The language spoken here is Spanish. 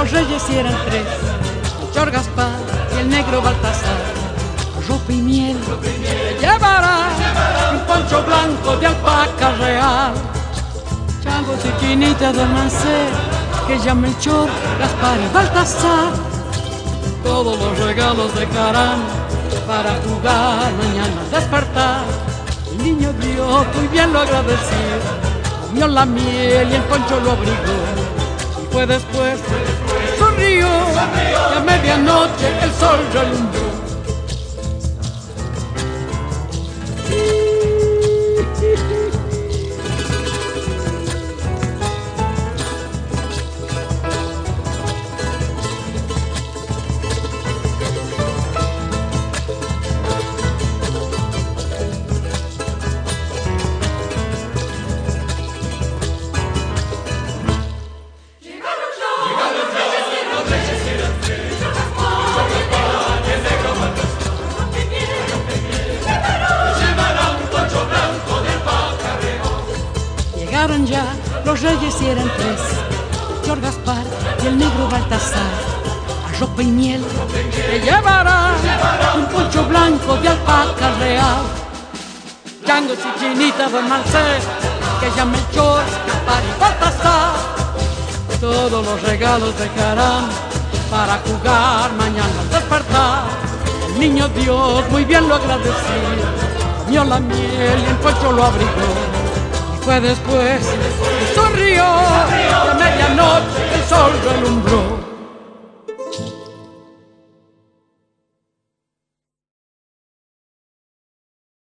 los reyes eran tres, Melchor, Gaspar y el negro Baltasar. Ropa y miel te llevará un poncho blanco de alpaca real. Changos y quinitas del Mancé, que ya Melchor, Gaspar y Baltasar. Todos los regalos dejarán para jugar mañana al despertar. El niño Dios muy bien lo agradeció, comió la miel y el poncho lo abrigó. Y fue después, sonrió, y a medianoche el sol relumbró. Llegaron ya los reyes y eran tres, Melchor, Gaspar y el negro Baltasar. A ropa y miel te llevará un poncho blanco de alpaca real. Changos y chinitas del Mancé, que ya Melchor, Gaspar y Baltasar. Todos los regalos dejarán para jugar mañana al despertar. El niño Dios muy bien lo agradeció, comió la miel y el poncho lo abrigó. Fue después, sonrió, y a